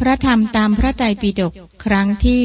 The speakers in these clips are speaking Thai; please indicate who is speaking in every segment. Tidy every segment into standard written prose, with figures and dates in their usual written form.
Speaker 1: พระธรรมตามพระไตรปิฎกครั้งที่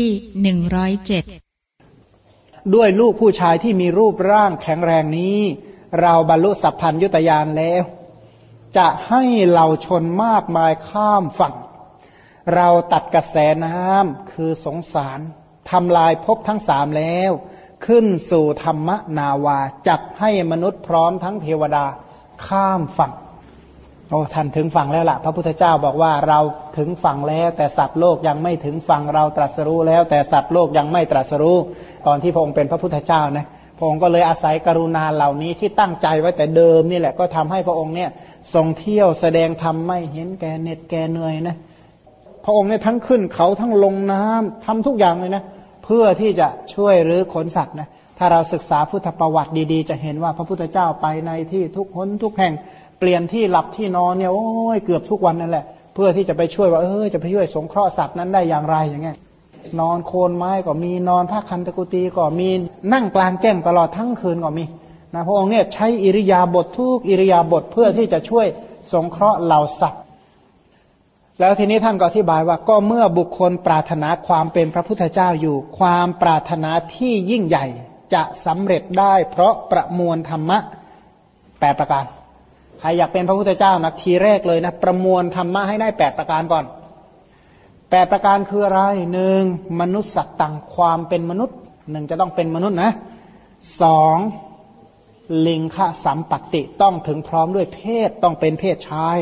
Speaker 1: 107
Speaker 2: ด้วยลูกผู้ชายที่มีรูปร่างแข็งแรงนี้เราบรรลุสัพพัญญุตญาณแล้วจะให้เหล่าชนมากมายข้ามฝั่งเราตัดกระแสน้ำคือสงสารทำลายภพทั้งสามแล้วขึ้นสู่ธรรมนาวาจักให้มนุษย์พร้อมทั้งเทวดาข้ามฝั่งโอ้ท่านถึงฝั่งแล้วล่ะพระพุทธเจ้าบอกว่าเราถึงฝั่งแล้วแต่สัตว์โลกยังไม่ถึงฝั่งเราตรัสรู้แล้วแต่สัตว์โลกยังไม่ตรัสรู้ตอนที่พระองค์เป็นพระพุทธเจ้านะพระองค์ก็เลยอาศัยกรุณาเหล่านี้ที่ตั้งใจไว้แต่เดิมนี่แหละก็ทำให้พระองค์เนี่ยทรงเที่ยวแสดงธรรมไม่เห็นแก่เหน็ดแก่เหนื่อยนะพระองค์เนี่ยทั้งขึ้นเขาทั้งลงน้ำทำทุกอย่างเลยนะเพื่อที่จะช่วยรื้อขนสัตว์นะถ้าเราศึกษาพุทธประวัติดีๆจะเห็นว่าพระพุทธเจ้าไปในที่ทุกหนทุกแห่งเปลี่ยนที่หลับที่นอนเนี่ยโอ้ยเกือบทุกวันนั่นแหละเพื่อที่จะไปช่วยว่าจะไปช่วยสงเคราะห์สัตว์นั้นได้อย่างไรอย่างเงี้ยนอนโคนไม้ก็มีนอนผ้าคันตะกุตีก็มีนั่งกลางแจ้งตลอดทั้งคืนก็มีนะพระองค์เนี่ยใช้อิริยาบถทุกอิริยาบถเพื่อที่จะช่วยสงเคราะห์เหล่าสัตว์แล้วทีนี้ท่านก็อธิบายว่าก็เมื่อบุคคลปรารถนาความเป็นพระพุทธเจ้าอยู่ความปรารถนาที่ยิ่งใหญ่จะสำเร็จได้เพราะประมวลธรรมะ8ประการใครอยากเป็นพระพุทธเจ้านะทีแรกเลยนะประมวลธรรมะให้ได้8ประการก่อน8ประการคืออะไร1มนุษย์สัตตังความเป็นมนุษย์1จะต้องเป็นมนุษย์นะ2ลิงคสัมปัตติต้องถึงพร้อมด้วยเพศต้องเป็นเพศชาย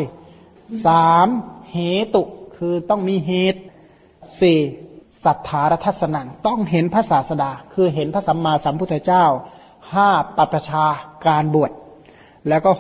Speaker 2: 3เหตุคือต้องมีเหตุ4สัทธารทัสสนังต้องเห็นพระศาสดาคือเห็นพระสัมมาสัมพุทธเจ้า5ปัปปชาการบวชแล้วก็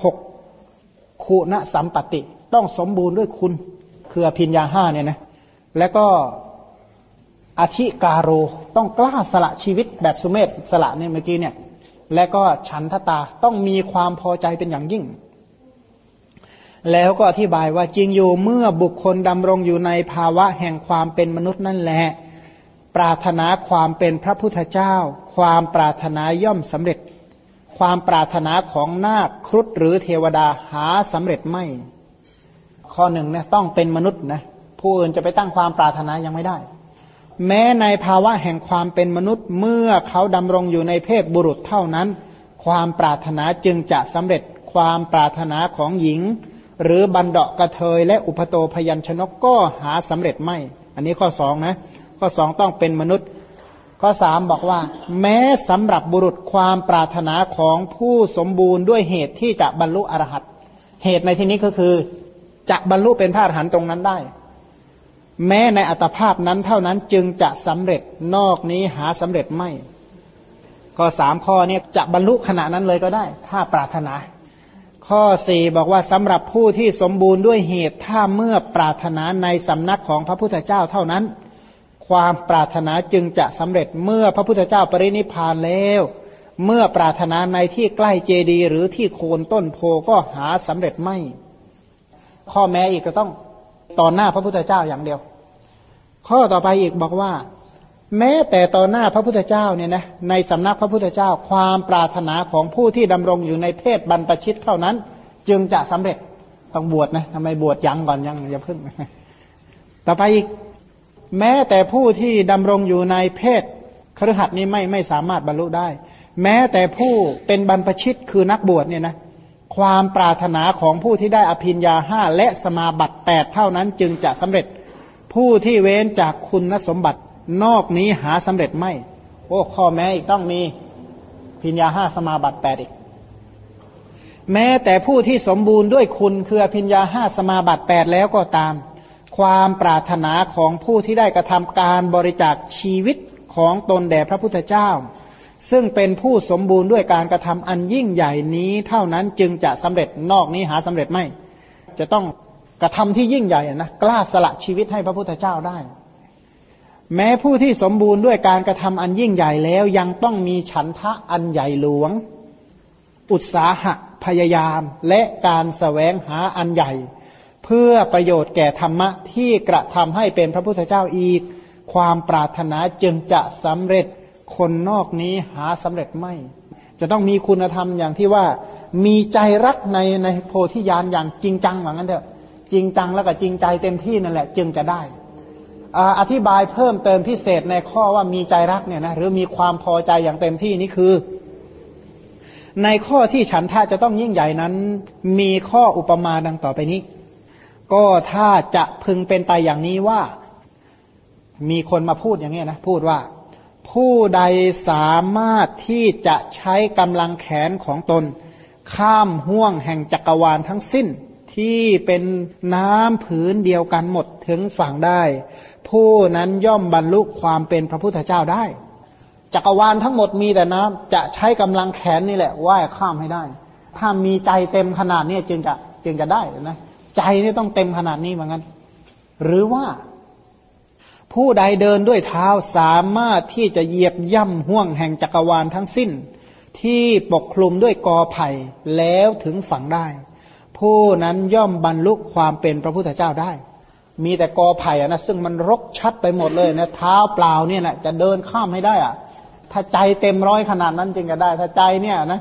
Speaker 2: 6คุณสัมปัตติต้องสมบูรณ์ด้วยคุณคืออภิญญา5เนี่ยนะแล้วก็อธิการโรต้องกล้าสละชีวิตแบบสุเมธสละเนี่ยเมื่อกี้เนี่ยแล้วก็ฉันทตาต้องมีความพอใจเป็นอย่างยิ่งแล้วก็อธิบายว่าจริงอยู่เมื่อบุคคลดำรงอยู่ในภาวะแห่งความเป็นมนุษย์นั่นแหละปรารถนาความเป็นพระพุทธเจ้าความปรารถนาย่อมสำเร็จความปรารถนาของนาคครุฑหรือเทวดาหาสำเร็จไม่ข้อหนึ่งนะต้องเป็นมนุษย์นะผู้อื่นจะไปตั้งความปรารถนายังไม่ได้แม้ในภาวะแห่งความเป็นมนุษย์เมื่อเขาดำรงอยู่ในเพศบุรุษเท่านั้นความปรารถนาจึงจะสำเร็จความปรารถนาของหญิงหรือบันดาะกระเทยและอุปโตพยัญชนกก็หาสำเร็จไม่อันนี้ข้อ2นะข้อ2ต้องเป็นมนุษย์ข้อ3บอกว่าแม้สำหรับบุรุษความปรารถนาของผู้สมบูรณ์ด้วยเหตุที่จะบรรลุอรหัตเหตุในที่นี้ก็คือจะบรรลุเป็นพระอรหันต์ตรงนั้นได้แม้ในอัตภาพนั้นเท่านั้นจึงจะสำเร็จนอกนี้หาสำเร็จไม่ข้อ3ข้อนี้จะบรรลุขณะนั้นเลยก็ได้ถ้าปรารถนาข้อ4บอกว่าสำหรับผู้ที่สมบูรณ์ด้วยเหตุถ้าเมื่อปรารถนาในสำนักของพระพุทธเจ้าเท่านั้นความปรารถนาจึงจะสำเร็จเมื่อพระพุทธเจ้าปรินิพพานแล้วเมื่อปรารถนาในที่ใกล้เจดีย์หรือที่โคนต้นโพก็หาสำเร็จไม่ข้อแม้อีกก็ต้องต่อหน้าพระพุทธเจ้าอย่างเดียวข้อต่อไปอีกบอกว่าแม้แต่ต่อหน้าพระพุทธเจ้าเนี่ยนะในสำนักพระพุทธเจ้าความปรารถนาของผู้ที่ดำรงอยู่ในเพศบรรพชิตเท่านั้นจึงจะสำเร็จต้องบวชนะทำไมบวชยังก่อนยังอย่าเพิ่งต่อไปอีกแม้แต่ผู้ที่ดำรงอยู่ในเพศคฤหัสถ์นี้ไม่สามารถบรรลุได้แม้แต่ผู้เป็นบรรพชิตคือนักบวชเนี่ยนะความปรารถนาของผู้ที่ได้อภิญญา5และสมาบัติ8เท่านั้นจึงจะสำเร็จผู้ที่เว้นจากคุณสมบัตินอกนี้หาสำเร็จไม่โอ้ข้อแม้อีกต้องมีภิญญา5สมาบัติ8อีกแม้แต่ผู้ที่สมบูรณ์ด้วยคุณคืออภิญญา5สมาบัติ8แล้วก็ตามความปรารถนาของผู้ที่ได้กระทำการบริจาคชีวิตของตนแด่พระพุทธเจ้าซึ่งเป็นผู้สมบูรณ์ด้วยการกระทำอันยิ่งใหญ่นี้เท่านั้นจึงจะสำเร็จนอกนี้หาสำเร็จไม่จะต้องกระทำที่ยิ่งใหญ่นะกล้าสละชีวิตให้พระพุทธเจ้าได้แม้ผู้ที่สมบูรณ์ด้วยการกระทำอันยิ่งใหญ่แล้วยังต้องมีฉันทะอันใหญ่หลวงอุตสาหะพยายามและการแสวงหาอันใหญ่เพื่อประโยชน์แก่ธรรมะที่กระทำให้เป็นพระพุทธเจ้าอีกความปรารถนาจึงจะสำเร็จคนนอกนี้หาสำเร็จไม่จะต้องมีคุณธรรมอย่างที่ว่ามีใจรักในโพธิญาณอย่างจริงจังว่างั้นเถอะจริงจังแล้วก็จริงใจเต็มที่นั่นแหละจึงจะได้อธิบายเพิ่มเติมพิเศษในข้อว่ามีใจรักเนี่ยนะหรือมีความพอใจอย่างเต็มที่นี่คือในข้อที่ฉันทะจะต้องยิ่งใหญ่นั้นมีข้ออุปมาดังต่อไปนี้ก็ถ้าจะพึงเป็นไปอย่างนี้ว่ามีคนมาพูดอย่างนี้นะพูดว่าผู้ใดสามารถที่จะใช้กำลังแขนของตนข้ามห้วงแห่งจักรวาลทั้งสิ้นที่เป็นน้ำผืนเดียวกันหมดถึงฝั่งได้ผู้นั้นย่อมบรรลุความเป็นพระพุทธเจ้าได้จักรวาลทั้งหมดมีแต่น้ำจะใช้กำลังแขนนี่แหละว่ายข้ามให้ได้ถ้ามีใจเต็มขนาดนี้จึงจะได้นะใจนี่ต้องเต็มขนาดนี้เหมือนกันหรือว่าผู้ใดเดินด้วยเท้าสามารถที่จะเหยียบย่ำห้วงแห่งจักรวาลทั้งสิ้นที่ปกคลุมด้วยกอไผ่แล้วถึงฝั่งได้ผู้นั้นย่อมบรรลุความเป็นพระพุทธเจ้าได้มีแต่กอไผ่นะซึ่งมันรกชัดไปหมดเลยนะเท้าเปล่าเนี่ยแหละจะเดินข้ามให้ได้อะถ้าใจเต็ม100ขนาดนั้นจึงจะได้ถ้าใจเนี่ยนะ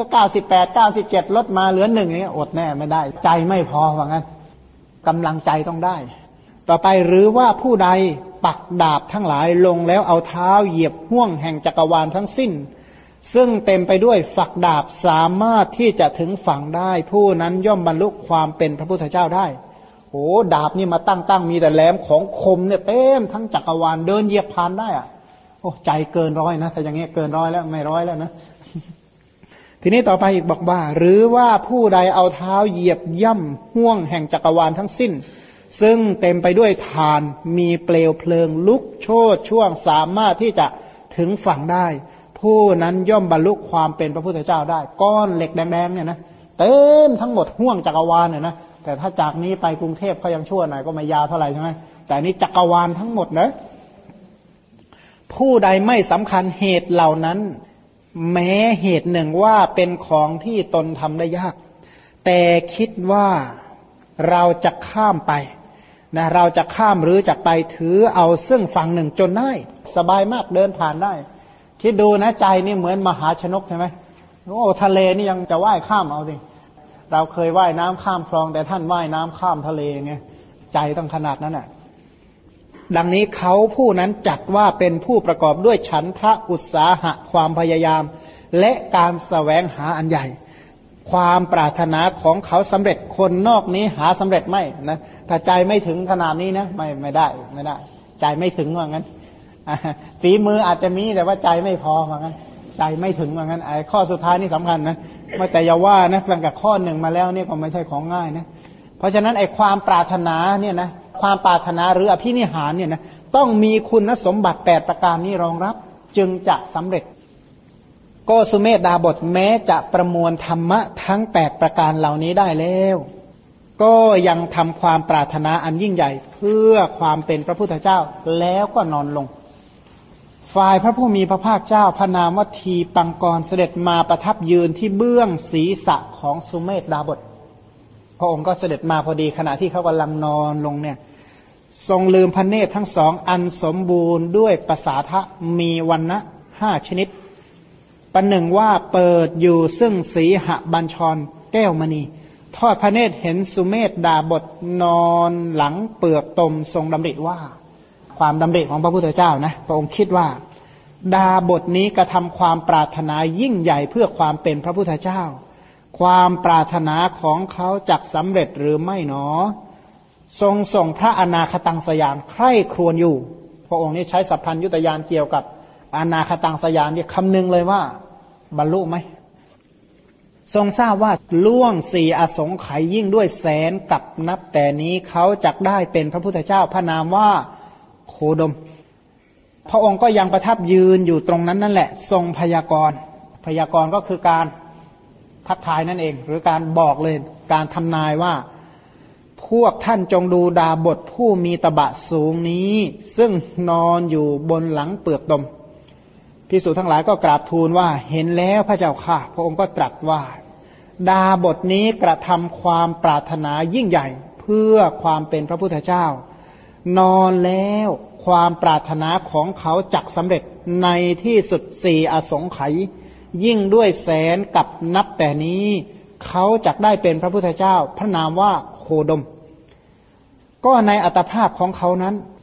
Speaker 2: 98 97ลดมาเหลือ1นี่อดแน่ไม่ได้ใจไม่พอว่างั้นกำลังใจต้องได้ต่อไปหรือว่าผู้ใดปักดาบทั้งหลายลงแล้วเอาเท้าเหยียบห้วงแห่งจักรวาลทั้งสิ้นซึ่งเต็มไปด้วยฝักดาบสามารถที่จะถึงฝั่งได้ผู้นั้นย่อมบรรลุความเป็นพระพุทธเจ้าได้โอ้ดาบนี่มาตั้งมีแต่แหลมของคมเนี่ยเต็มทั้งจักรวาลเดินเหยียบผ่านได้อะโอ้ใจเกิน100นะแต่อย่างเงี้ยเกิน100แล้วไม่100แล้วนะทีนี้ต่อไปอีกบอกว่าหรือว่าผู้ใดเอาเท้าเหยียบย่ำห้วงแห่งจักรวาลทั้งสิ้นซึ่งเต็มไปด้วยฐานมีเปลวเพลิงลุกโชติช่วงสามารถที่จะถึงฝั่งได้ผู้นั้นย่อมบรรลุความเป็นพระพุทธเจ้าได้ก้อนเหล็กแดงๆเนี่ยนะเต็มทั้งหมดห้วงจักรวาลเนี่ยนะแต่ถ้าจากนี้ไปกรุงเทพเขายังชั่วหน่อยก็ไม่ยาวเท่าไหร่ใช่ไหมแต่นี้จักรวาลทั้งหมดนะผู้ใดไม่สำคัญเหตุเหล่านั้นแม้เหตุหนึ่งว่าเป็นของที่ตนทำได้ยากแต่คิดว่าเราจะข้ามไปนะเราจะข้ามหรือจะไปถือเอาซึ่งฝั่งหนึ่งจนได้สบายมากเดินผ่านได้คิดดูนะใจนี่เหมือนมหาชนกใช่ไหมโอ้ทะเลนี่ยังจะว่ายข้ามเอาสิเราเคยว่ายน้ำข้ามคลองแต่ท่านว่ายน้ำข้ามทะเลไงใจต้องขนาดนั้นน่ะดังนี้เขาผู้นั้นจัดว่าเป็นผู้ประกอบด้วยฉันทะอุตสาหะความพยายามและการแสวงหาอันใหญ่ความปรารถนาของเขาสำเร็จคนนอกนี้หาสำเร็จไม่นะถ้าใจไม่ถึงขนาดนี้นะไม่ได้ใจไม่ถึงว่างั้นฝีมืออาจจะมีแต่ว่าใจไม่พอว่างั้นใจไม่ถึงว่างั้นไอ้ข้อสุดท้ายนี่สำคัญนะไม่แต่อย่าว่านะหลังจากข้อหนึ่งมาแล้วเนี่ยก็ไม่ใช่ของง่ายนะเพราะฉะนั้นไอ้ความปรารถนาเนี่ยนะความปรารถนาหรืออภินิหารเนี่ยนะต้องมีคุณสมบัติ8ประการนี้รองรับจึงจะสำเร็จก็สุเมธดาบทแม้จะประมวลธรรมะทั้ง8ประการเหล่านี้ได้แล้วก็ยังทำความปรารถนาอันยิ่งใหญ่เพื่อความเป็นพระพุทธเจ้าแล้วก็นอนลงฝ่ายพระผู้มีพระภาคเจ้าพระนามว่าทีปังกรเสด็จมาประทับยืนที่เบื้องศีรษะของสุเมธดาบทพระองค์ก็เสด็จมาพอดีขณะที่เขากำลังนอนลงเนี่ยทรงลืมพระเนตรทั้งสองอันสมบูรณ์ด้วยประสาทะมีวรรณะ5ชนิดประหนึ่งว่าเปิดอยู่ซึ่งสีหบัญชรแก้วมณีทอดพระเนตรเห็นสุเมธดาบทนอนหลังเปลือกตมทรงดำริว่าความดำริของพระพุทธเจ้านะพระองค์คิดว่าดาบทนี้กระทำความปรารถนายิ่งใหญ่เพื่อความเป็นพระพุทธเจ้าความปรารถนาของเขาจักสำเร็จหรือไม่หนอทรงส่งพระอนาคตังสยานใคร่ครวญอยู่พระองค์นี้ใช้สัพพัญญุตญาณเกี่ยวกับอนาคตังสยานเนี่ยคำนึงเลยว่าบรรลุไหมทรงทราบว่าล่วง4อสงไขยยิ่งด้วยแสนกับนับแต่นี้เขาจักได้เป็นพระพุทธเจ้าพระนามว่าโคดมพระองค์ก็ยังประทับยืนอยู่ตรงนั้นนั่นแหละทรงพยากรณ์ก็คือการทักทายนั่นเองหรือการบอกเลยการทำนายว่าพวกท่านจงดูดาบทผู้มีตบะสูงนี้ซึ่งนอนอยู่บนหลังเปลือกตมภิกษุทั้งหลายก็กราบทูลว่าเห็นแล้วพระเจ้าค่ะพระองค์ก็ตรัสว่าดาบทนี้กระทำความปรารถนายิ่งใหญ่เพื่อความเป็นพระพุทธเจ้านอนแล้วความปรารถนาของเขาจักสำเร็จในที่สุด4อสงไขยยิ่งด้วยแสนกับนับแต่นี้เขาจักได้เป็นพระพุทธเจ้าพระนามว่าโคดมก็ในอัตภาพของเขานั้นพ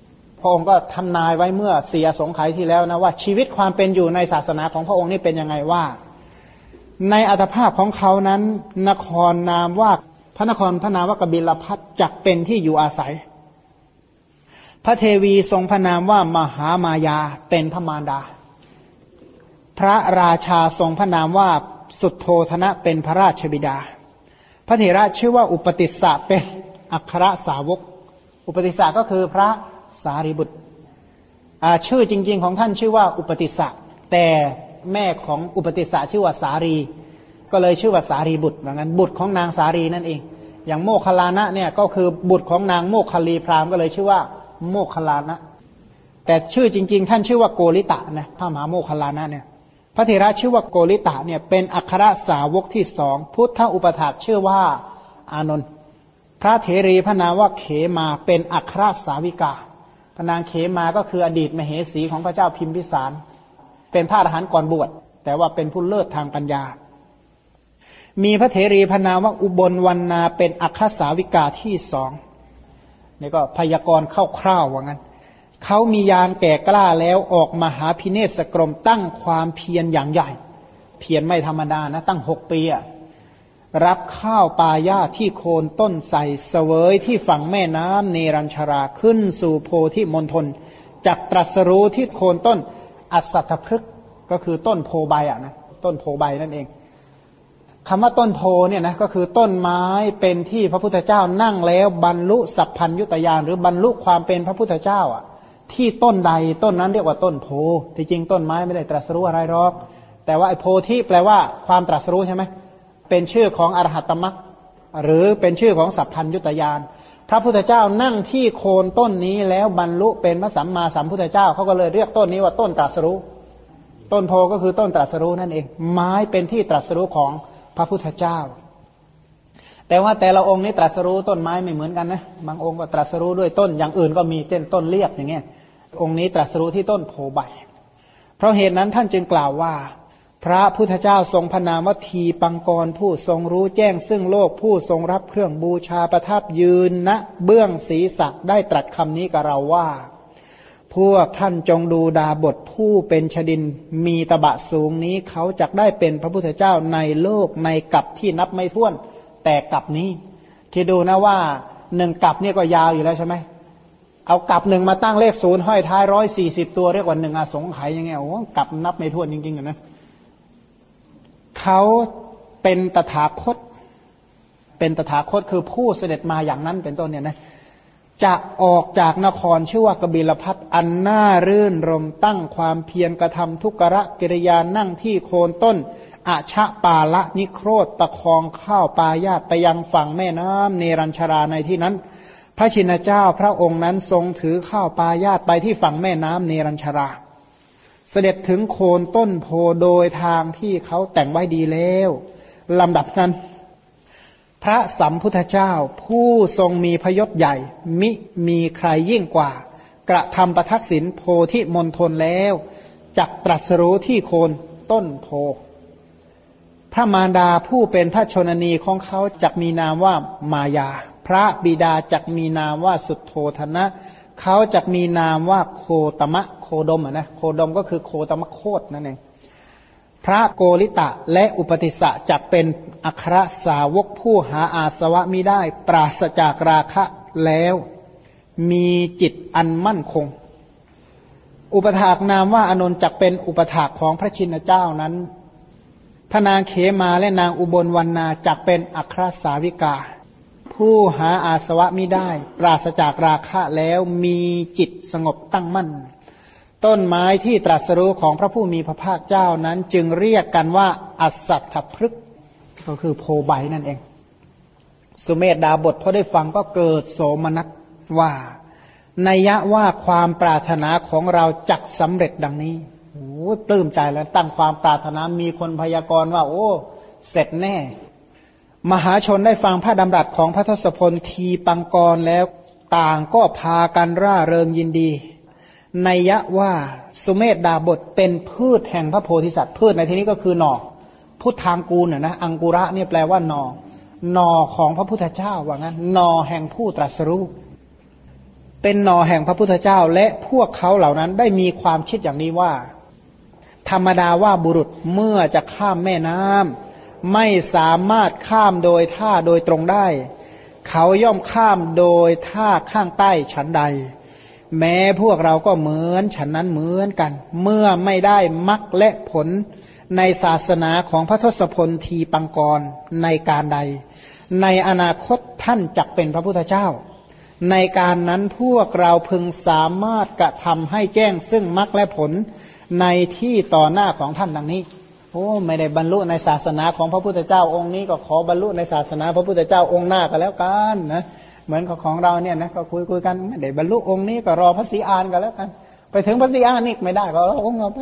Speaker 2: ระองค์ก็ทำนายไว้เมื่อ4 อสงไขยที่แล้วนะว่าชีวิตความเป็นอยู่ในศาสนาของพระองค์นี่เป็นยังไงว่าในอัตภาพของเขานั้นนครนามว่าพระนครพระนามว่ากบิลพัสจักเป็นที่อยู่อาศัยพระเทวีทรงพระนามว่ามหามายาเป็นพระมารดาพระราชาทรงพระนามว่าสุทโธทนะเป็นพระราชบิดาพระเถระชื่อว่าอุปติสสะเป็นอัครสาวกอุปติสสะก็คือพระสารีบุตรชื่อจริงๆของท่านชื่อว่าอุปติสสะแต่แม่ของอุปติสสะชื่อว่าสารีก็เลยชื่อว่าสารีบุตรเหมือนกันบุตรของนางสารีนั่นเองอย่างโมคคัลลานะเนี่ยก็คือบุตรของนางโมคคัลลีพราหมณ์ก็เลยชื่อว่าโมคคัลลานะแต่ชื่อจริงๆท่านชื่อว่าโกริตะนะพระมหาโมคคัลลานะเนี่ยพระเถระชื่อว่าโกริตะเนี่ยเป็นอัครสาวกที่2พุทธอุปถากชื่อว่าอานนท์พระเถรีพระนามว่าเขมาเป็นอัครสาวิกาพระนางเขมาก็คืออดีตมเหสีของพระเจ้าพิมพิสารเป็นพระอรหันต์ก่อนบวชแต่ว่าเป็นผู้เลิศทางปัญญามีพระเถรีพระนามว่าอุบลวรรณาเป็นอัครสาวิกาที่2นี่ก็พยากรณ์คร่าวๆว่างั้นเขามีญาณแก่กล้าแล้วออกมาหาพิเนศกรมตั้งความเพียรอย่างใหญ่เพียรไม่ธรรมดานะตั้ง6 ปีรับข้าวปลาหญ้าที่โคนต้นไทรเสวยที่ฝั่งแม่น้ำเนรัญชราขึ้นสู่โพธิมณฑลจักตรัสรู้ที่โคนต้นอัสสัทธพฤกษ์ก็คือต้นโพใบนะต้นโพใบนั่นเองคำว่าต้นโพเนี่ยนะก็คือต้นไม้เป็นที่พระพุทธเจ้านั่งแล้วบรรลุสัพพัญญุตญาณหรือบรรลุความเป็นพระพุทธเจ้าที่ต้นใดต้นนั้นเรียกว่าต้นโพที่จริงต้นไม้ไม่ได้ตรัสรู้อะไรหรอกแต่ว่าไอ้โพธิแปลว่าความตรัสรู้ใช่ไหมเป็นชื่อของอรหัตตมรรคหรือเป็นชื่อของสัพพัญญุตญาณพระพุทธเจ้านั่งที่โคนต้นนี้แล้วบรรลุเป็นพระสัมมาสัมพุทธเจ้าเขาก็เลยเรียกต้นนี้ว่าต้นตรัสรู้ต้นโพก็คือต้นตรัสรู้นั่นเองไม้เป็นที่ตรัสรู้ของพระพุทธเจ้าแต่ว่าแต่ละองค์นี้ตรัสรู้ต้นไม้ไม่เหมือนกันนะบางองค์ก็ตรัสรู้ด้วยต้นอย่างอื่นก็มีเช่นต้นเลียบอย่างเงี้ยองค์นี้ตรัสรู้ที่ต้นโพใบเพราะเหตุนั้นท่านจึงกล่าวว่าพระพุทธเจ้าทรงพระนามว่าทีปังกรผู้ทรงรู้แจ้งซึ่งโลกผู้ทรงรับเครื่องบูชาประทับยืนณเบื้องศีรษะได้ตรัสคำนี้กับเราว่าพวกท่านจงดูดาบทผู้เป็นชดินมีตบะสูงนี้เขาจักได้เป็นพระพุทธเจ้าในโลกในกัปที่นับไม่ถ้วนแต่กัปนี้ที่ดูนะว่า1กัปเนี่ยก็ยาวอยู่แล้วใช่ไหมเอากัป1มาตั้งเลข0ห้อยท้าย140ตัวเรียกว่า1อสงไขยยังไงโอ้กัปนับไม่ถ้วนจริงๆนะเขาเป็นตถาคตเป็นตถาคตคือผู้เสด็จมาอย่างนั้นเป็นต้นเนี่ยนะจะออกจากนครชื่อว่ากบิลพัสอันน่ารื่นรมตั้งความเพียรกระทำทุกขะกิริยานั่งที่โคนต้นอาชะปาละนิโครธประคองข้าวปลายาตไปยังฝั่งแม่น้ำเนรัญชราในที่นั้นพระชินเจ้าพระองค์นั้นทรงถือข้าวปลายาตไปที่ฝั่งแม่น้ำเนรัญชราเสด็จถึงโคนต้นโพโดยทางที่เขาแต่งไว้ดีแล้วลำดับนั้นพระสัมพุทธเจ้าผู้ทรงมีพยศใหญ่มิมีใครยิ่งกว่ากระทำประทักษิณโพธิมณฑลแล้วจักตรัสรู้ที่โคนต้นโพพระมารดาผู้เป็นพระชนนีของเขาจักมีนามว่ามายาพระบิดาจักมีนามว่าสุทโธทนะเขาจักมีนามว่าโคตมะโคดมนะโคดมก็คือโคตมะโคตนั่นเองพระโกริตะและอุปติสสะจักเป็นอัครสาวกผู้หาอาสวะมิได้ปราศจากราคะแล้วมีจิตอันมั่นคงอุปถากนามว่าอานนท์จักเป็นอุปถากของพระชินเจ้านั้นพระนางเขมาและนางอุบลวรรณาจักเป็นอัครสาวิกาผู้หาอาสวะมิได้ปราศจากราคะแล้วมีจิตสงบตั้งมั่นต้นไม้ที่ตรัสรู้ของพระผู้มีพระภาคเจ้านั้นจึงเรียกกันว่าอัสสัทธพฤกษ์ก็คือโพใบนั่นเองสุเมธดาบทพอได้ฟังก็เกิดโสมนัสว่านัยยะว่าความปรารถนาของเราจักสำเร็จดังนี้โอ้ปลื้มใจแล้วตั้งความปรารถนามีคนพยากรณ์ว่าโอ้เสร็จแน่มหาชนได้ฟังพระดำรัสของพระทศพลทีปังกรแล้วต่างก็พากันร่าเริงยินดีนัยยะว่าสุเมธดาบทเป็นพืชแห่งพระโพธิสัตว์พืชในที่นี้ก็คือหน่อพุทธางกูลนะอังกุระเนี่ยแปลว่าหน่อของพระพุทธเจ้าว่างั้นหน่อแห่งผู้ตรัสรู้เป็นหน่อแห่งพระพุทธเจ้าและพวกเขาเหล่านั้นได้มีความคิดอย่างนี้ว่าธรรมดาว่าบุรุษเมื่อจะข้ามแม่น้ำไม่สามารถข้ามโดยท่าโดยตรงได้เขาย่อมข้ามโดยท่าข้างใต้ฉันใดแม้พวกเราก็เหมือนฉันนั้นเหมือนกันเมื่อไม่ได้มรรคและผลในศาสนาของพระทศพลทีปังกรในการใดในอนาคตท่านจักเป็นพระพุทธเจ้าในการนั้นพวกเราพึงสามารถกระทำให้แจ้งซึ่งมรรคและผลในที่ต่อหน้าของท่านดังนี้โอ้ไม่ได้บรรลุในศาสนาของพระพุทธเจ้าองค์นี้ก็ขอบรรลุในศาสนาพระพุทธเจ้าองค์หน้าก็แล้วกันนะเหมือนของเราเนี่ยนะก็คุยกันไม่ได้บรรลุองค์นี้ก็รอพระศรีอานก็แล้วกันไปถึงพระศรีอานนี่ไม่ได้ก็รอองค์เราไป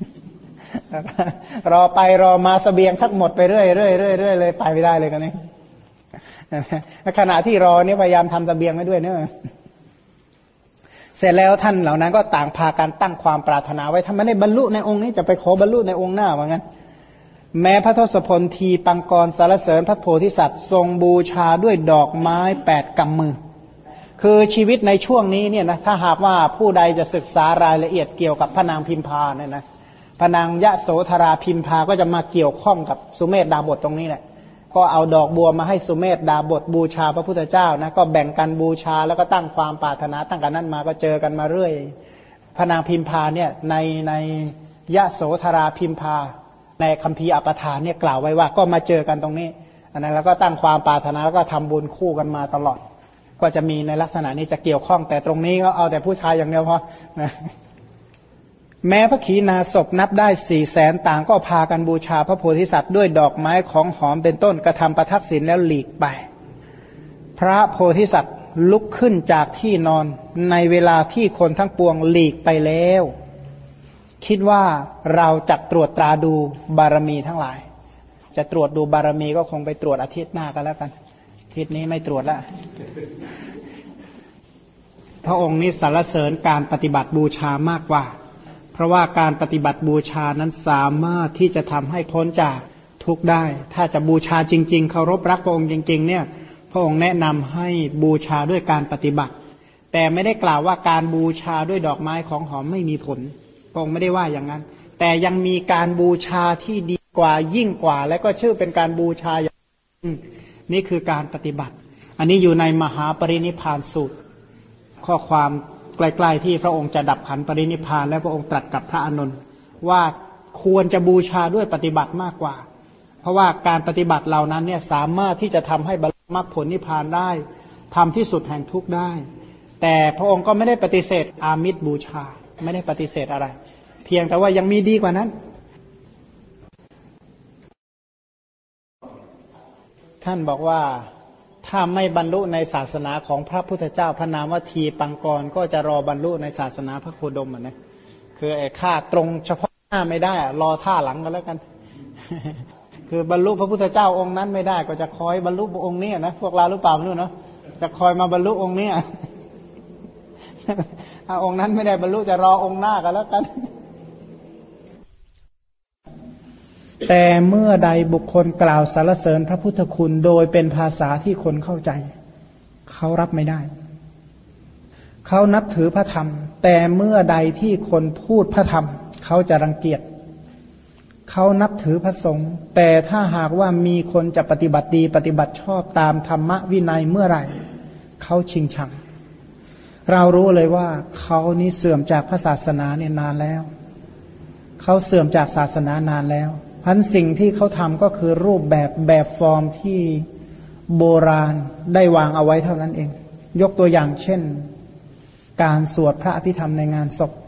Speaker 2: รอไปรอมาเสบียงชักหมดไปเรื่อยเลยไปไม่ได้เลยกันนี่ขณะที่รอเนี่ยพยายามทำเสบียงไว้ด้วยเนอะเสร็จแล้วท่านเหล่านั้นก็ต่างพากันตั้งความปรารถนาไว้ถ้าไม่ได้บรรลุในองค์นี้จะไปขอบรรลุในองค์หน้าว่างั้นแม้พระทศพลทีปังกรสารเสริญพระโพธิสัตว์ทรงบูชาด้วยดอกไม้8 กำมือคือชีวิตในช่วงนี้เนี่ยนะถ้าหากว่าผู้ใดจะศึกษารายละเอียดเกี่ยวกับพระนางพิมพาเนี่ยนะพระนางยโสธราพิมพาก็จะมาเกี่ยวข้องกับสุเมธดาบทตรงนี้แหละก็เอาดอกบัวมาให้สุเมธดาบทบูชาพระพุทธเจ้านะก็แบ่งกันบูชาแล้วก็ตั้งความปรารถนาตั้งกันนั้นมาก็เจอกันมาเรื่อยพระนางพิมพาเนี่ยในยโสธราพิมพาในคัมภีร์อปทานเนี่ยกล่าวไว้ว่าก็มาเจอกันตรงนี้อันนั้นแล้วก็ตั้งความปรารถนาแล้วก็ทำบุญคู่กันมาตลอดก็จะมีในลักษณะนี้จะเกี่ยวข้องแต่ตรงนี้ก็เอาแต่ผู้ชายอย่างเดียวพอนะแม้พระขีณาสพนับได้400,000ต่างก็พากันบูชาพระโพธิสัตว์ด้วยดอกไม้ของหอมเป็นต้นกระทำประทักษิณแล้วหลีกไปพระโพธิสัตว์ลุกขึ้นจากที่นอนในเวลาที่คนทั้งปวงหลีกไปแล้วคิดว่าเราจะตรวจตราดูบารมีทั้งหลายจะตรวจดูบารมีก็คงไปตรวจอาทิตย์หน้ากันแล้วกันอาทิตย์นี้ไม่ตรวจละพระองค์นี้สรรเสริญการปฏิบัติบูชามากกว่าเพราะว่าการปฏิบัติบูชานั้นสามารถที่จะทำให้พ้นจากทุกข์ได้ถ้าจะบูชาจริงๆเคารพรักพระองค์จริงๆเนี่ยพระองค์แนะนำให้บูชาด้วยการปฏิบัติแต่ไม่ได้กล่าวว่าการบูชาด้วยดอกไม้ของหอมไม่มีผลพระองค์ไม่ได้ว่าอย่างนั้นแต่ยังมีการบูชาที่ดีกว่ายิ่งกว่าและก็ชื่อเป็นการบูชาอย่างนี่คือการปฏิบัติอันนี้อยู่ในมหาปรินิพพานสูตรข้อความใกล้ๆที่พระองค์จะดับขันปรินิพพานแล้วพระองค์ตรัสกับพระอานนท์ว่าควรจะบูชาด้วยปฏิบัติมากกว่าเพราะว่าการปฏิบัติเหล่านั้นเนี่ยสามารถที่จะทำให้บรรลุมรรคผลนิพพานได้ทำที่สุดแห่งทุกข์ได้แต่พระองค์ก็ไม่ได้ปฏิเสธอามิสบูชาไม่ได้ปฏิเสธอะไรเพียงแต่ว่ายังมีดีกว่านั้นท่านบอกว่าถ้าไม่บรรลุในศาสนาของพระพุทธเจ้าพระนามว่าทีปังกรก็จะรอบรรลุในศาสนาพระโคดมอ่ะนะคือไอ้ค่าตรงเฉพาะหน้าไม่ได้รอท่าหลังกันแล้วกัน คือบรรลุพระพุทธเจ้าองค์นั้นไม่ได้ก็จะคอยบรรลุองค์นี้นะพวกเราหรือเปล่าไม่รู้เนาะจะคอยมาบรรลุองค์นี้ ถ้าองค์นั้นไม่ได้บรรลุจะรอองค์หน้ากันแล้วกัน แต่เมื่อใดบุคคลกล่าวสรรเสริญพระพุทธคุณโดยเป็นภาษาที่คนเข้าใจเขารับไม่ได้เขานับถือพระธรรมแต่เมื่อใดที่คนพูดพระธรรมเขาจะรังเกียจเขานับถือพระสงฆ์แต่ถ้าหากว่ามีคนจะปฏิบัติดีปฏิบัติชอบตามธรรมวินัยเมื่อไหร่เขาชิงชังเรารู้เลยว่าเขานี้เสื่อมจากพระศาสนาเนี่ยนานแล้วเขาเสื่อมจากศาสนานานแล้วพันสิ่งที่เขาทำก็คือรูปแบบฟอร์มที่โบราณได้วางเอาไว้เท่านั้นเองยกตัวอย่างเช่นการสวดพระอภิธรรมในงานศพ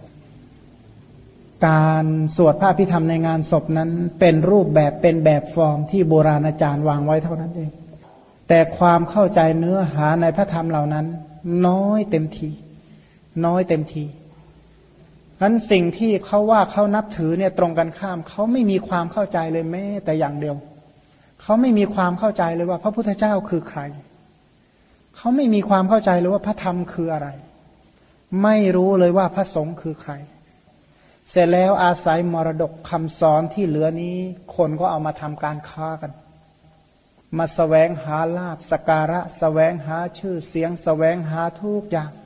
Speaker 2: การสวดพระอภิธรรมในงานศพนั้นเป็นรูปแบบเป็นแบบฟอร์มที่โบราณอาจารย์วางไว้เท่านั้นเองแต่ความเข้าใจเนื้อหาในพระธรรมเหล่านั้นน้อยเต็มทีนั้นสิ่งที่เขาว่าเขานับถือเนี่ยตรงกันข้ามเขาไม่มีความเข้าใจเลยแม้แต่อย่างเดียวเขาไม่มีความเข้าใจเลยว่าพระพุทธเจ้าคือใครเขาไม่มีความเข้าใจเลยว่าพระธรรมคืออะไรไม่รู้เลยว่าพระสงฆ์คือใครเสร็จแล้วอาศัยมรดกคำสอนที่เหลือนี้คนก็เอามาทำการค้ากันมาแสวงหาลาภสักการะแสวงหาชื่อเสียงแสวงหาทุกอย่าง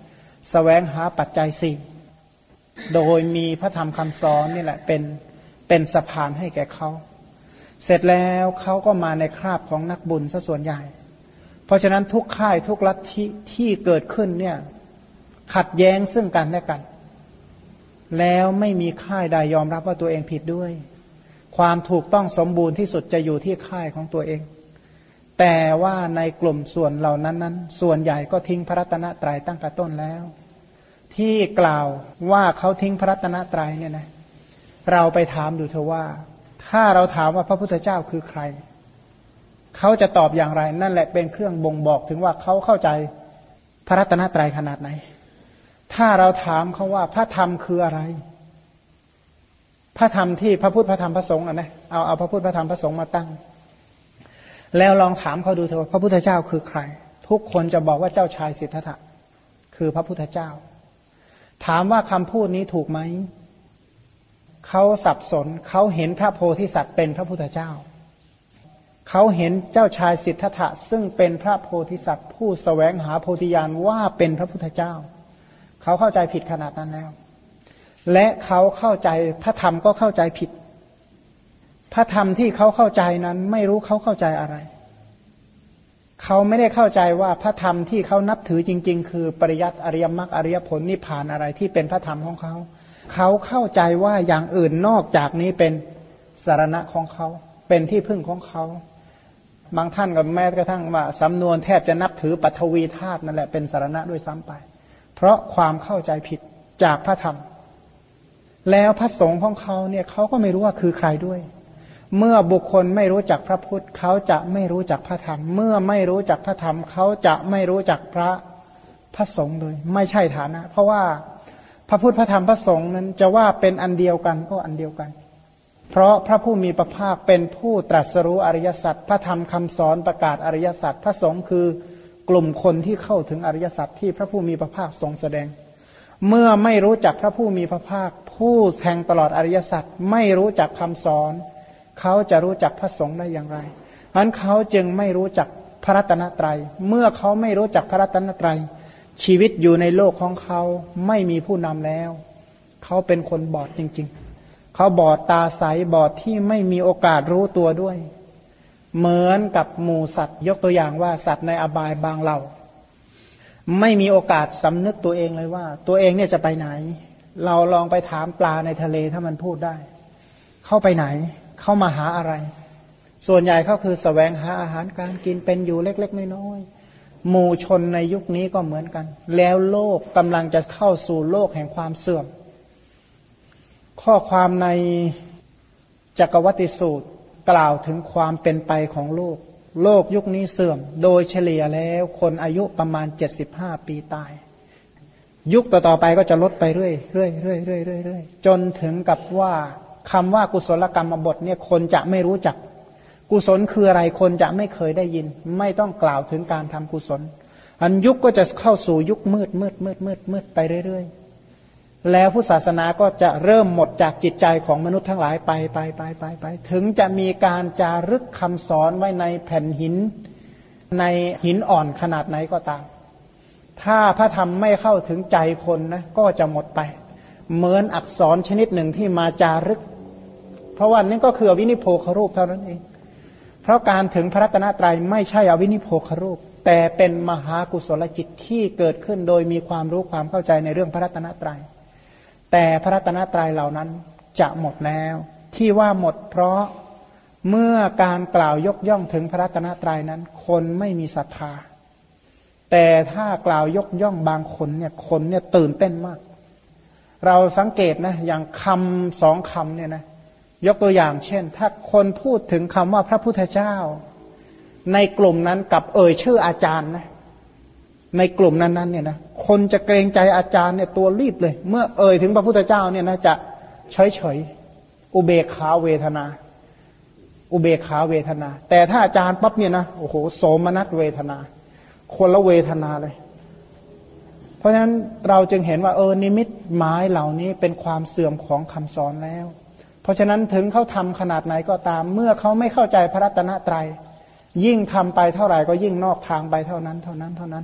Speaker 2: แสวงหาปัจจัยสี่โดยมีพระธรรมคำสอนนี่แหละเป็นสะพานให้แก่เขาเสร็จแล้วเขาก็มาในคราบของนักบุญซะส่วนใหญ่เพราะฉะนั้นทุกค่ายทุกลัทธิที่เกิดขึ้นเนี่ยขัดแย้งซึ่งกันและกันแล้วไม่มีค่ายใดยอมรับว่าตัวเองผิดด้วยความถูกต้องสมบูรณ์ที่สุดจะอยู่ที่ค่ายของตัวเองแต่ว่าในกลุ่มส่วนเหล่านั้นส่วนใหญ่ก็ทิ้งพระรัตนตรัยตั้งแต่ต้นแล้วที่กล่าวว่าเขาทิ้งพระรัตนตรัยเนี่ยนะเราไปถามดูเถอะว่าถ้าเราถามว่าพระพุทธเจ้าคือใครเขาจะตอบอย่างไรนั่นแหละเป็นเครื่องบ่งบอกถึงว่าเขาเข้าใจพระรัตนตรัยขนาดไหนถ้าเราถามเขาว่าพระธรรมคืออะไรพระธรรมที่พระพุทธพระธรรมพระสงฆ์นะเอาพระพุทธพระธรรมพระสงฆ์มาตั้งแล้วลองถามเขาดูเถอะว่าพระพุทธเจ้าคือใครทุกคนจะบอกว่าเจ้าชายสิทธัตถะคือพระพุทธเจ้าถามว่าคำพูดนี้ถูกไหมเขาสับสนเขาเห็นพระโพธิสัตว์เป็นพระพุทธเจ้าเขาเห็นเจ้าชายสิทธัตถะซึ่งเป็นพระโพธิสัตว์ผู้แสวงหาโพธิญาณว่าเป็นพระพุทธเจ้าเขาเข้าใจผิดขนาดนั้นแล้วและเขาเข้าใจพระธรรมก็เข้าใจผิดพระธรรมที่เขาเข้าใจนั้นไม่รู้เขาเข้าใจอะไรเขาไม่ได้เข้าใจว่าพระธรรมที่เขานับถือจริงๆคือปริยัติอริยมรรคอริยผลนิพพานอะไรที่เป็นพระธรรมของเขาเขาเข้าใจว่าอย่างอื่นนอกจากนี้เป็นสรณะของเขาเป็นที่พึ่งของเขาบางท่านก็แม้กระทั่งว่าสำนวนแทบจะนับถือปฐวีธาตุนั่นแหละเป็นสรณะด้วยซ้ำไปเพราะความเข้าใจผิดจากพระธรรมแล้วพระสงฆ์ของเขาเนี่ยเขาก็ไม่รู้ว่าคือใครด้วยเมื่อบุคคลไม่รู้จักพระพุทธเขาจะไม่รู้จักพระธรรมเมื่อไม่รู้จักพระธรรมเขาจะไม่รู้จักพระสงฆ์เลยไม่ใช่ฐานะเพราะว่าพระพุทธพระธรรมพระสงฆ์นั้นจะว่าเป็นอันเดียวกันก็อันเดียวกันเพราะพระผู้มีพระภาคเป็นผู้ตรัสรู้อริยสัจพระธรรมคำสอนประกาศอริยสัจพระสงฆ์คือกลุ่มคนที่เข้าถึงอริยสัจที่พระผู้มีพระภาคทรงแสดงเมื่อไม่รู้จักพระผู้มีพระภาคผู้แทงตลอดอริยสัจไม่รู้จักคำสอนเขาจะรู้จักพระสงฆ์ได้อย่างไรฉะนั้นเขาจึงไม่รู้จักพระรัตนตรัยเมื่อเขาไม่รู้จักพระรัตนตรัยชีวิตอยู่ในโลกของเขาไม่มีผู้นำแล้วเขาเป็นคนบอดจริงๆเขาบอดตาใสบอดที่ไม่มีโอกาสรู้ตัวด้วยเหมือนกับหมู่สัตว์ยกตัวอย่างว่าสัตว์ในอบายบางเหล่าไม่มีโอกาสสำนึกตัวเองเลยว่าตัวเองเนี่ยจะไปไหนเราลองไปถามปลาในทะเลถ้ามันพูดได้เข้าไปไหนเข้ามาหาอะไรส่วนใหญ่เขาคือแสวงหาอาหารการกินเป็นอยู่เล็กๆน้อยๆหมู่ชนในยุคนี้ก็เหมือนกันแล้วโลกกำลังจะเข้าสู่โลกแห่งความเสื่อมข้อความในจักรวัติสูตรกล่าวถึงความเป็นไปของโลกยุคนี้เสื่อมโดยเฉลี่ยแล้วคนอายุประมาณ75ปีตายยุคต่อๆไปก็จะลดไปเรื่อยๆจนถึงกับว่าคำว่ากุศลกรรมบทเนี่ยคนจะไม่รู้จักกุศลคืออะไรคนจะไม่เคยได้ยินไม่ต้องกล่าวถึงการทำกุศลอันยุคก็จะเข้าสู่ยุคมืดไปเรื่อยๆแล้วพุทธศาสนาก็จะเริ่มหมดจากจิตใจของมนุษย์ทั้งหลายไปถึงจะมีการจารึกคำสอนไว้ในแผ่นหินในหินอ่อนขนาดไหนก็ตามถ้าพระธรรมไม่เข้าถึงใจคนนะก็จะหมดไปเหมือนอักษรชนิดหนึ่งที่มาจารึกเพราะว่านี่ก็คืออวินิโพครูปเท่านั้นเองเพราะการถึงพระรัตนตรัยไม่ใช่อวินิโพครูปแต่เป็นมหากุศลจิตที่เกิดขึ้นโดยมีความรู้ความเข้าใจในเรื่องพระรัตนตรัยแต่พระรัตนตรัยเหล่านั้นจะหมดแล้วที่ว่าหมดเพราะเมื่อการกล่าวยกย่องถึงพระรัตนตรัยนั้นคนไม่มีศรัทธาแต่ถ้ากล่าวยกย่องบางคนเนี่ยตื่นเต้นมากเราสังเกตนะอย่างคำสองคำเนี่ยนะยกตัวอย่างเช่นถ้าคนพูดถึงคำว่าพระพุทธเจ้าในกลุ่มนั้นกับชื่ออาจารย์นะในกลุ่มนั้นเนี่ยนะคนจะเกรงใจอาจารย์เนี่ยตัวรีบเลยเมื่อถึงพระพุทธเจ้าเนี่ยนะจะเฉยอุเบกขาเวทนาแต่ถ้าอาจารย์ปั๊บเนี่ยนะโอ้โหโสมนัสเวทนาคนละเวทนาเลยเพราะฉะนั้นเราจึงเห็นว่านิมิตหมายเหล่านี้เป็นความเสื่อมของคำสอนแล้วเพราะฉะนั้นถึงเขาทำขนาดไหนก็ตามเมื่อเขาไม่เข้าใจพระรัตนตรัยยิ่งทำไปเท่าไหร่ก็ยิ่งนอกทางไปเท่านั้นเพราะ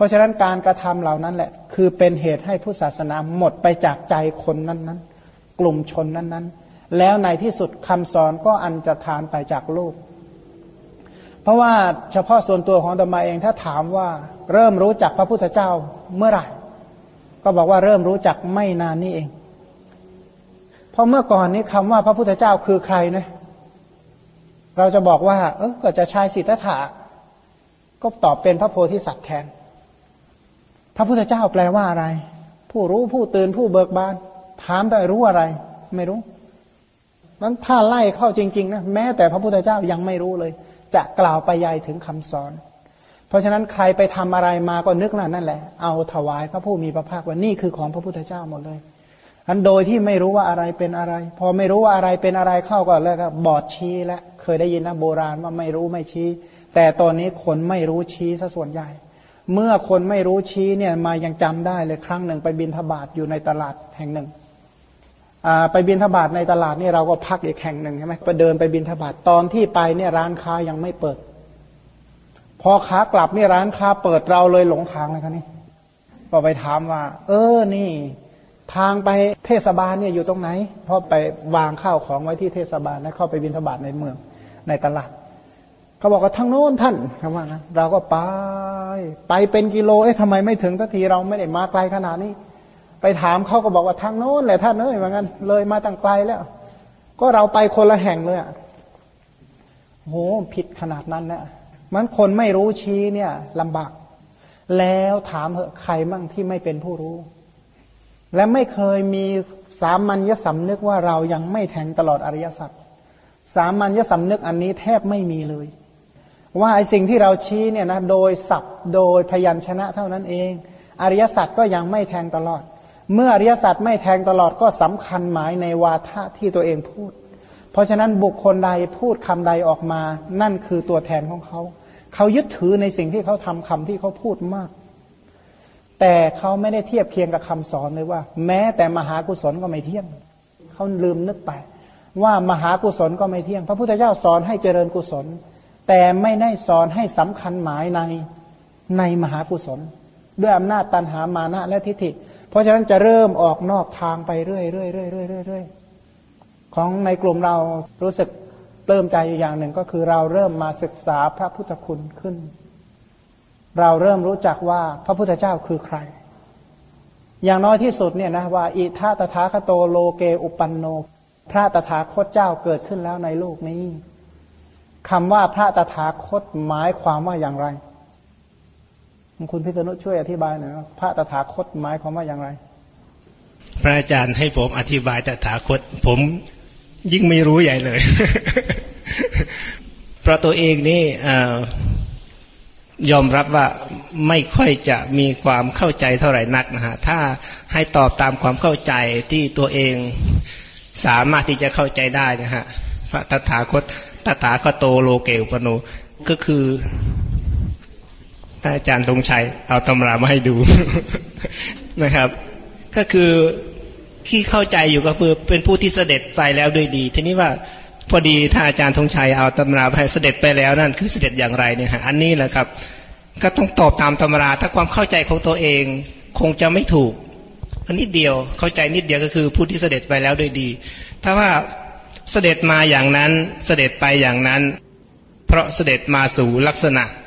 Speaker 2: ราะฉะนั้นการกระทำเหล่านั้นแหละคือเป็นเหตุให้พุทธศาสนาหมดไปจากใจคนนั้นๆกลุ่มชนนั้นๆแล้วในที่สุดคำสอนก็อันตรธานไปจากโลกเพราะว่าเฉพาะส่วนตัวของอาตมาเองถ้าถามว่าเริ่มรู้จักพระพุทธเจ้าเมื่อไหร่ก็บอกว่าเริ่มรู้จักไม่นานนี้เองเพราะเมื่อก่อนนี้คำว่าพระพุทธเจ้าคือใครนะเราจะบอกว่าก็จะชายสิทธัตถะก็ตอบเป็นพระโพธิสัตว์แทนพระพุทธเจ้าแปลว่าอะไรผู้รู้ผู้ตื่นผู้เบิกบานถามแต่รู้อะไรไม่รู้นั้นถ้าไล่เข้าจริงๆนะแม้แต่พระพุทธเจ้ายังไม่รู้เลยจะกล่าวไปยายถึงคำสอนเพราะฉะนั้นใครไปทำอะไรมาก็นึกนั่นแหละเอาถวายพระผู้มีพระภาคว่านี่คือของพระพุทธเจ้าหมดเลยอันโดยที่ไม่รู้ว่าอะไรเป็นอะไรพอไม่รู้ว่าอะไรเป็นอะไรเข้าก็แล้วก็บอดชี้แล้วเคยได้ยินนะโบราณว่าไม่รู้ไม่ชี้แต่ตอนนี้คนไม่รู้ชี้ซะส่วนใหญ่เมื่อคนไม่รู้ชี้เนี่ยมายังจำได้เลยครั้งหนึ่งไปบิณฑบาตอยู่ในตลาดแห่งหนึ่งไปบิณฑบาตในตลาดนี่เราก็พักอีกแห่งหนึ่งใช่ไหมไปเดินไปบิณฑบาตตอนที่ไปเนี่ยร้านค้ายังไม่เปิดพอขากลับนี่ร้านค้าเปิดเราเลยหลงทางเลยครับนี่ก็ไปถามว่านี่ทางไปเทศบาลเนี่ยอยู่ตรงไหนเพราะไปวางข้าวของไว้ที่เทศบาลแล้วเข้าไปบิณฑบาตในเมืองในตลาดเขาบอกว่าทางโน้นท่านคำว่านะเราก็ไปเป็นกิโลทำไมไม่ถึงสักทีเราไม่ได้มาไกลขนาดนี้ไปถามเขาก็บอกว่าทางโน้นแหละท่านเหมือนกันเลยมาตั้งไกลแล้วก็เราไปคนละแห่งเลยโหผิดขนาดนั้นนะมันคนไม่รู้ชี้เนี่ยลำบากแล้วถามเหอะใครมั่งที่ไม่เป็นผู้รู้และไม่เคยมีสามัญญสำนึกว่าเรายังไม่แทงตลอดอริยสัจสามัญญสำนึกอันนี้แทบไม่มีเลยว่าไอ้สิ่งที่เราชี้เนี่ยนะโดยศัพท์โดยพยัญชนะเท่านั้นเองอริยสัจก็ยังไม่แทงตลอดเมื่ออริยสัจไม่แทงตลอดก็สำคัญหมายในวาทะที่ตัวเองพูดเพราะฉะนั้นบุคคลใดพูดคำใดออกมานั่นคือตัวแทนของเขาเขายึดถือในสิ่งที่เขาทำคำที่เขาพูดมากแต่เขาไม่ได้เทียบเคียงกับคำสอนเลยว่าแม้แต่มหากุศลก็ไม่เที่ยงเขาลืมนึกไปว่ามหากุศลก็ไม่เที่ยงพระพุทธเจ้าสอนให้เจริญกุศลแต่ไม่ได้สอนให้สำคัญหมายในมหากุศลด้วยอำนาจตัณหามานะและทิฏฐิเพราะฉะนั้นจะเริ่มออกนอกทางไปเรื่อยๆของในกลุ่มเรารู้สึกปลื้มใจอยู่อย่างหนึ่งก็คือเราเริ่มมาศึกษาพระพุทธคุณขึ้นเราเริ่มรู้จักว่าพระพุทธเจ้าคือใครอย่างน้อยที่สุดเนี่ยนะว่าอิทาตถาคโตโลเกอุปันโนพระตถาคตเจ้าเกิดขึ้นแล้วในโลกนี้คำว่าพระตถาคตหมายความว่าอย่างไรคุณพิษณุช่วยอธิบายหน่อยพระตถาคตหมายความว่าอย่างไร
Speaker 3: พระอาจารย์ให้ผมอธิบายตถาคตผมยิ่งไม่รู้ใหญ่เลย เพราะตัวเองนี่ยอมรับว่าไม่ค่อยจะมีความเข้าใจเท่าไหร่นักนะฮะถ้าให้ตอบตามความเข้าใจที่ตัวเองสามารถที่จะเข้าใจได้นะฮะพระตถาคโตโลเกอุปโนก็คืออาจารย์ธงชัยเอาตำรามาให้ดู นะครับก็คือที่เข้าใจอยู่ก็คือเป็นผู้ที่เสด็จไปแล้วด้วยดีทีนี้ว่าพอดีถ้าอาจารย์ธงชัยเอาตำราไปเสด็จไปแล้วนั่นคือเสด็จอย่างไรเนี่ยฮะอันนี้แหละครับก็ต้องตอบตามตำราถ้าความเข้าใจของตัวเองคงจะไม่ถูกอันนิดเดียวเข้าใจนิดเดียวก็คือผู้ที่เสด็จไปแล้วด้วยดีถ้าว่าเสด็จมาอย่างนั้นเสด็จไปอย่างนั้นเพราะเสด็จมาสู่ลักษณะ